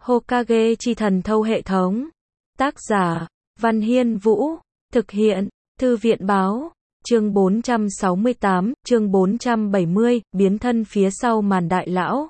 Hokage chi thần thâu hệ thống. Tác giả, Văn Hiên Vũ. Thực hiện, Thư viện báo. Chương 468, chương 470, biến thân phía sau màn đại lão.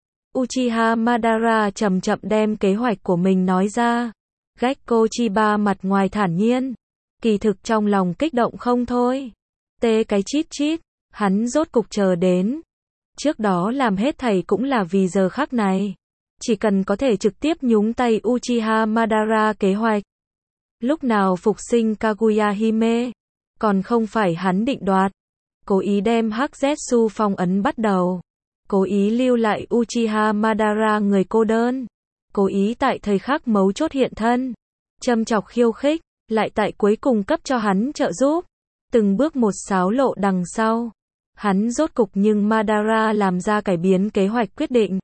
Uchiha Madara chậm chậm đem kế hoạch của mình nói ra. Gekko Chiba mặt ngoài thản nhiên, kỳ thực trong lòng kích động không thôi. Tê cái chít chít, hắn rốt cục chờ đến. Trước đó làm hết thảy cũng là vì giờ khắc này. Chỉ cần có thể trực tiếp nhúng tay Uchiha Madara kế hoạch. Lúc nào phục sinh Kaguya Hime, còn không phải hắn định đoạt. Cố ý đem Hắc Zetsu phong ấn bắt đầu. Cố ý lưu lại Uchiha Madara người cô đơn. Cố ý tại thời khắc mấu chốt hiện thân. Châm chọc khiêu khích, lại tại cuối cùng cấp cho hắn trợ giúp. Từng bước một xáo lộ đằng sau. Hắn rốt cục nhưng Madara làm ra cải biến kế hoạch quyết định.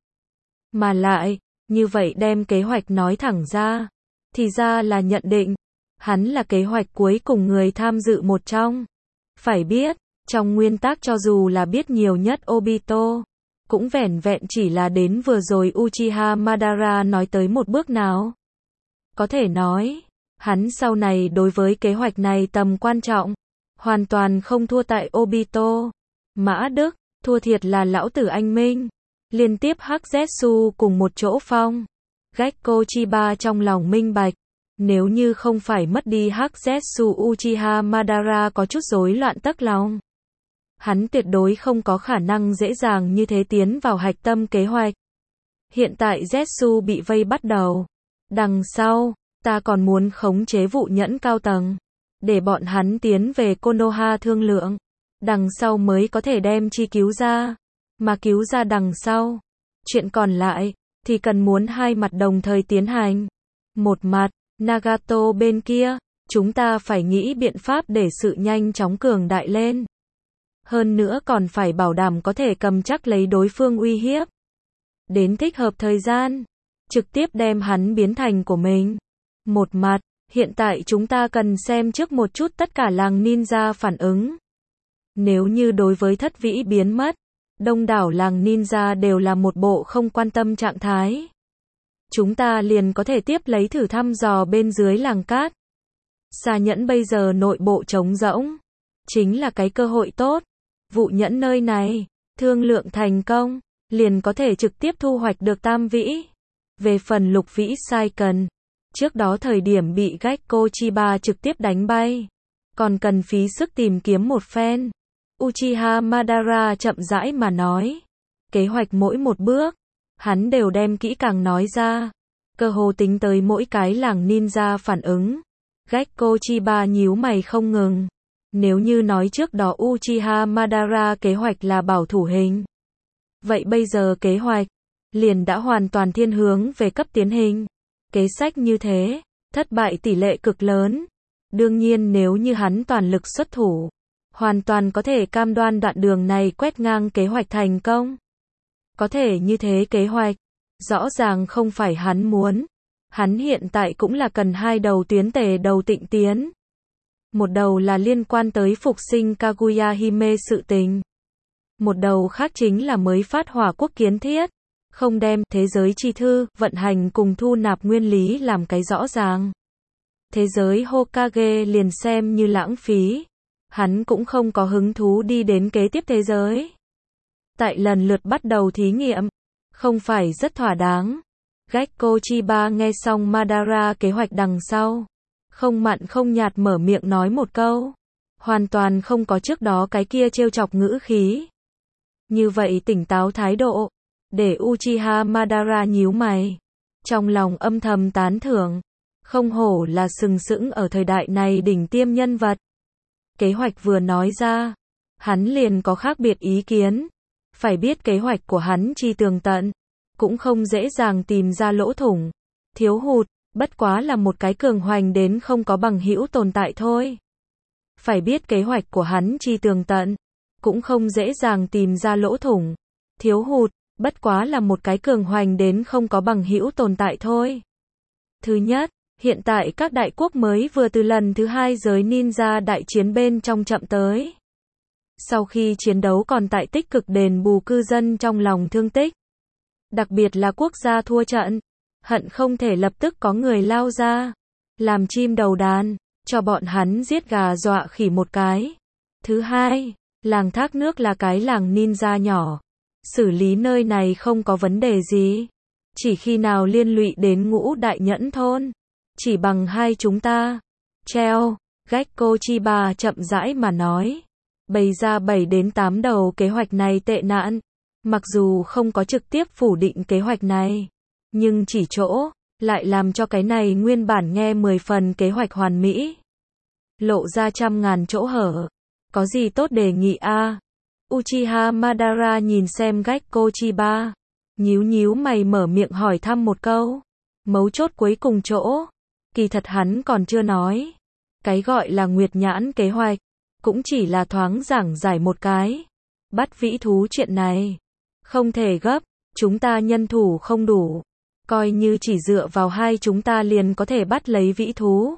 Mà lại, như vậy đem kế hoạch nói thẳng ra. Thì ra là nhận định. Hắn là kế hoạch cuối cùng người tham dự một trong. Phải biết, trong nguyên tắc cho dù là biết nhiều nhất Obito, cũng vẻn vẹn chỉ là đến vừa rồi Uchiha Madara nói tới một bước nào. Có thể nói, hắn sau này đối với kế hoạch này tầm quan trọng, hoàn toàn không thua tại Obito. Mã Đức, thua thiệt là lão tử anh Minh. Liên tiếp Hắc Zetsu cùng một chỗ phong. Gekko Chiba trong lòng minh bạch. Nếu như không phải mất đi Hắc Zetsu, Uchiha Madara có chút rối loạn tấc lòng. Hắn tuyệt đối không có khả năng dễ dàng như thế tiến vào hạch tâm kế hoạch. Hiện tại Zetsu bị vây bắt đầu. Đằng sau, ta còn muốn khống chế vụ nhẫn cao tầng. Để bọn hắn tiến về Konoha thương lượng. Đằng sau mới có thể đem chi cứu ra. Mà cứu ra đằng sau. Chuyện còn lại, thì cần muốn hai mặt đồng thời tiến hành. Một mặt, Nagato bên kia, chúng ta phải nghĩ biện pháp để sự nhanh chóng cường đại lên. Hơn nữa còn phải bảo đảm có thể cầm chắc lấy đối phương uy hiếp. Đến thích hợp thời gian, trực tiếp đem hắn biến thành của mình. Một mặt, hiện tại chúng ta cần xem trước một chút tất cả làng ninja phản ứng. Nếu như đối với thất vĩ biến mất, đông đảo làng ninja đều là một bộ không quan tâm trạng thái. Chúng ta liền có thể tiếp lấy thử thăm dò bên dưới làng cát. Xà nhẫn bây giờ nội bộ trống rỗng. Chính là cái cơ hội tốt. Vụ nhẫn nơi này, thương lượng thành công, liền có thể trực tiếp thu hoạch được tam vĩ. Về phần lục vĩ sai cần, trước đó thời điểm bị Gekko Chiba trực tiếp đánh bay. Còn cần phí sức tìm kiếm một phen. Uchiha Madara chậm rãi mà nói. Kế hoạch mỗi một bước, hắn đều đem kỹ càng nói ra. Cơ hồ tính tới mỗi cái làng ninja phản ứng. Gekko Chiba nhíu mày không ngừng. Nếu như nói trước đó Uchiha Madara kế hoạch là bảo thủ hình. Vậy bây giờ kế hoạch, liền đã hoàn toàn thiên hướng về cấp tiến hình. Kế sách như thế, thất bại tỷ lệ cực lớn. Đương nhiên nếu như hắn toàn lực xuất thủ, hoàn toàn có thể cam đoan đoạn đường này quét ngang kế hoạch thành công. Có thể như thế kế hoạch, rõ ràng không phải hắn muốn. Hắn hiện tại cũng là cần hai đầu tuyến tề đầu tịnh tiến. Một đầu là liên quan tới phục sinh Kaguya Hime sự tình. Một đầu khác chính là mới phát hỏa quốc kiến thiết. Không đem thế giới chi thư, vận hành cùng thu nạp nguyên lý làm cái rõ ràng. Thế giới Hokage liền xem như lãng phí. Hắn cũng không có hứng thú đi đến kế tiếp thế giới. Tại lần lượt bắt đầu thí nghiệm, không phải rất thỏa đáng. Gekko Chiba nghe xong Madara kế hoạch đằng sau. Không mặn không nhạt mở miệng nói một câu. Hoàn toàn không có trước đó cái kia trêu chọc ngữ khí. Như vậy tỉnh táo thái độ. Để Uchiha Madara nhíu mày. Trong lòng âm thầm tán thưởng. Không hổ là sừng sững ở thời đại này đỉnh tiêm nhân vật. Kế hoạch vừa nói ra. Hắn liền có khác biệt ý kiến. Phải biết kế hoạch của hắn chi tường tận. Cũng không dễ dàng tìm ra lỗ thủng. Thiếu hụt. Bất quá là một cái cường hoành đến không có bằng hữu tồn tại thôi. Phải biết kế hoạch của hắn chi tường tận. Cũng không dễ dàng tìm ra lỗ thủng. Thiếu hụt. Bất quá là một cái cường hoành đến không có bằng hữu tồn tại thôi. Thứ nhất, hiện tại các đại quốc mới vừa từ lần thứ hai giới ninja đại chiến bên trong chậm tới. Sau khi chiến đấu còn tại tích cực đền bù cư dân trong lòng thương tích. Đặc biệt là quốc gia thua trận. hận không thể lập tức có người lao ra, làm chim đầu đàn, cho bọn hắn giết gà dọa khỉ một cái. Thứ hai, làng thác nước là cái làng ninja nhỏ, xử lý nơi này không có vấn đề gì, chỉ khi nào liên lụy đến Ngũ Đại Nhẫn thôn, chỉ bằng hai chúng ta. Treo, Gekko Chiba chậm rãi mà nói, bày ra 7 đến 8 đầu kế hoạch này tệ nạn, mặc dù không có trực tiếp phủ định kế hoạch này, nhưng chỉ chỗ, lại làm cho cái này nguyên bản nghe 10 phần kế hoạch hoàn mỹ, lộ ra trăm ngàn chỗ hở. Có gì tốt đề nghị a? Uchiha Madara nhìn xem Gekko Chiba, nhíu nhíu mày mở miệng hỏi thăm một câu. Mấu chốt cuối cùng chỗ, kỳ thật hắn còn chưa nói. Cái gọi là Nguyệt Nhãn kế hoạch, cũng chỉ là thoáng giảng giải một cái. Bắt vĩ thú chuyện này, không thể gấp, chúng ta nhân thủ không đủ. Coi như chỉ dựa vào hai chúng ta liền có thể bắt lấy vĩ thú.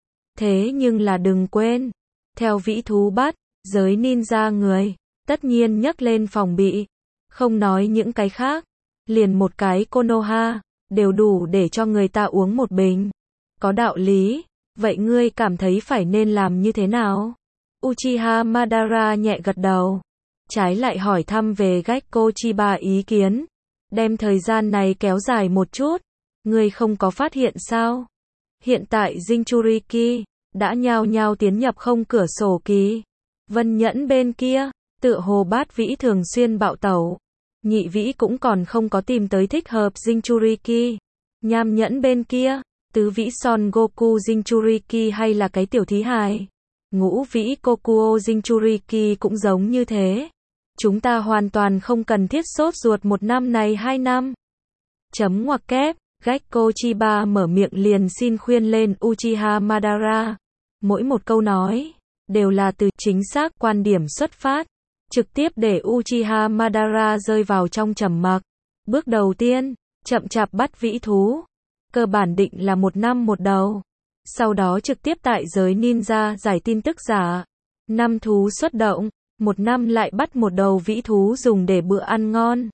Thế nhưng là đừng quên, theo vĩ thú bắt, giới ninja người, tất nhiên nhấc lên phòng bị. Không nói những cái khác, liền một cái Konoha, đều đủ để cho người ta uống một bình. Có đạo lý, vậy ngươi cảm thấy phải nên làm như thế nào? Uchiha Madara nhẹ gật đầu, trái lại hỏi thăm về Gekko Chiba ý kiến. Đem thời gian này kéo dài một chút, ngươi không có phát hiện sao? Hiện tại Jinchuriki đã nhao nhao tiến nhập không cửa sổ kỳ. Vân Nhẫn bên kia, tựa hồ Bát Vĩ thường xuyên bạo tẩu. Nhị Vĩ cũng còn không có tìm tới thích hợp Jinchuriki. Nham Nhẫn bên kia, Tứ Vĩ Son Goku Jinchuriki hay là cái tiểu thí hài. Ngũ Vĩ Kokuo Jinchuriki cũng giống như thế. Chúng ta hoàn toàn không cần thiết sốt ruột 1 năm này 2 năm. Chấm ngoặc kép, Gekko Chiba mở miệng liền xin khuyên lên Uchiha Madara. Mỗi một câu nói, đều là từ chính xác quan điểm xuất phát, trực tiếp để Uchiha Madara rơi vào trong trầm mặc. Bước đầu tiên, chậm chạp bắt vĩ thú. Cơ bản định là 1 năm một đầu. Sau đó trực tiếp tại giới ninja giải tin tức giả. 5 thú xuất động, 1 năm lại bắt một đầu vĩ thú dùng để bữa ăn ngon.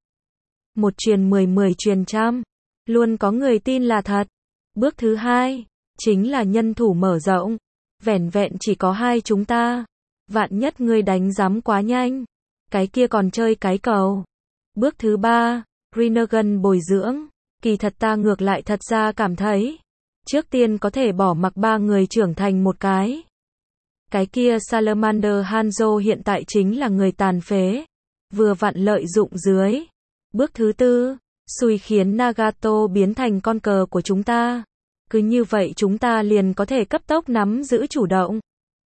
1 truyền 10, 10 truyền trăm. Luôn có người tin là thật. Bước thứ hai, chính là nhân thủ mở rộng. Vẻn vẹn chỉ có hai chúng ta. Vạn nhất ngươi đánh giám quá nhanh, cái kia còn chơi cái cầu. Bước thứ ba, Rinnegan bồi dưỡng. Kỳ thật ta ngược lại thật ra cảm thấy, trước tiên có thể bỏ mặc 3 người trưởng thành một cái. Cái kia Salamander Hanzo hiện tại chính là người tàn phế, vừa vặn lợi dụng dưới. Bước thứ tư, xui khiến Nagato biến thành con cờ của chúng ta. Cứ như vậy chúng ta liền có thể cấp tốc nắm giữ chủ động.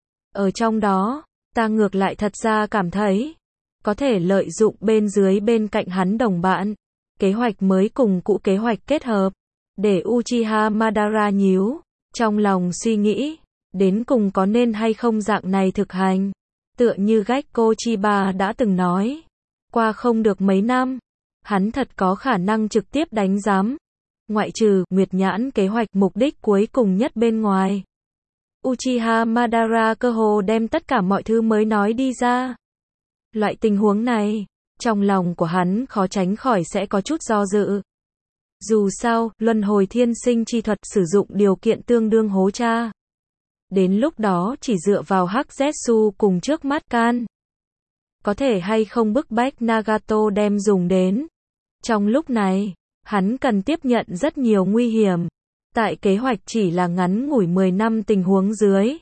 Ở trong đó, ta ngược lại thật ra cảm thấy, có thể lợi dụng bên dưới bên cạnh hắn đồng bạn. Kế hoạch mới cùng cũ kế hoạch kết hợp, để Uchiha Madara nhíu, trong lòng suy nghĩ, đến cùng có nên hay không dạng này thực hành. Tựa như Gekko Chiba đã từng nói, qua không được mấy năm, hắn thật có khả năng trực tiếp đánh giám. Ngoại trừ Nguyệt Nhãn kế hoạch mục đích cuối cùng nhất bên ngoài. Uchiha Madara cơ hồ đem tất cả mọi thứ mới nói đi ra. Loại tình huống này, trong lòng của hắn khó tránh khỏi sẽ có chút do dự. Dù sao, luân hồi thiên sinh chi thuật sử dụng điều kiện tương đương hố cha. Đến lúc đó chỉ dựa vào Hắc Zetsu cùng trước mắt can. Có thể hay không bức bách Nagato đem dùng đến. Trong lúc này, hắn cần tiếp nhận rất nhiều nguy hiểm. Tại kế hoạch chỉ là ngắn ngủi 10 năm tình huống dưới.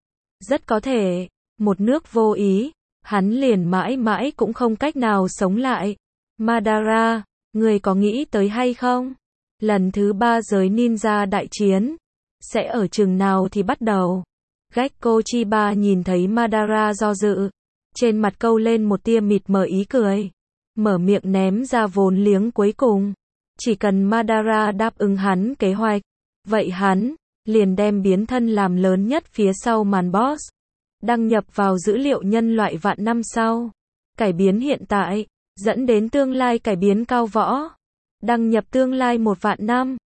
Rất có thể, một nước vô ý, hắn liền mãi mãi cũng không cách nào sống lại. Madara, người có nghĩ tới hay không? Lần thứ 3 giới ninja đại chiến, sẽ ở chừng nào thì bắt đầu? Gekko Chiba nhìn thấy Madara do dự, trên mặt câu lên một tia mịt mờ ý cười. Mở miệng ném ra vốn liếng cuối cùng. Chỉ cần Madara đáp ứng hắn kế hoạch, vậy hắn liền đem biến thân làm lớn nhất phía sau màn boss. Đăng nhập vào dữ liệu nhân loại vạn năm sau. Cải biến hiện tại, dẫn đến tương lai cải biến cao võ. Đăng nhập tương lai 1 vạn năm.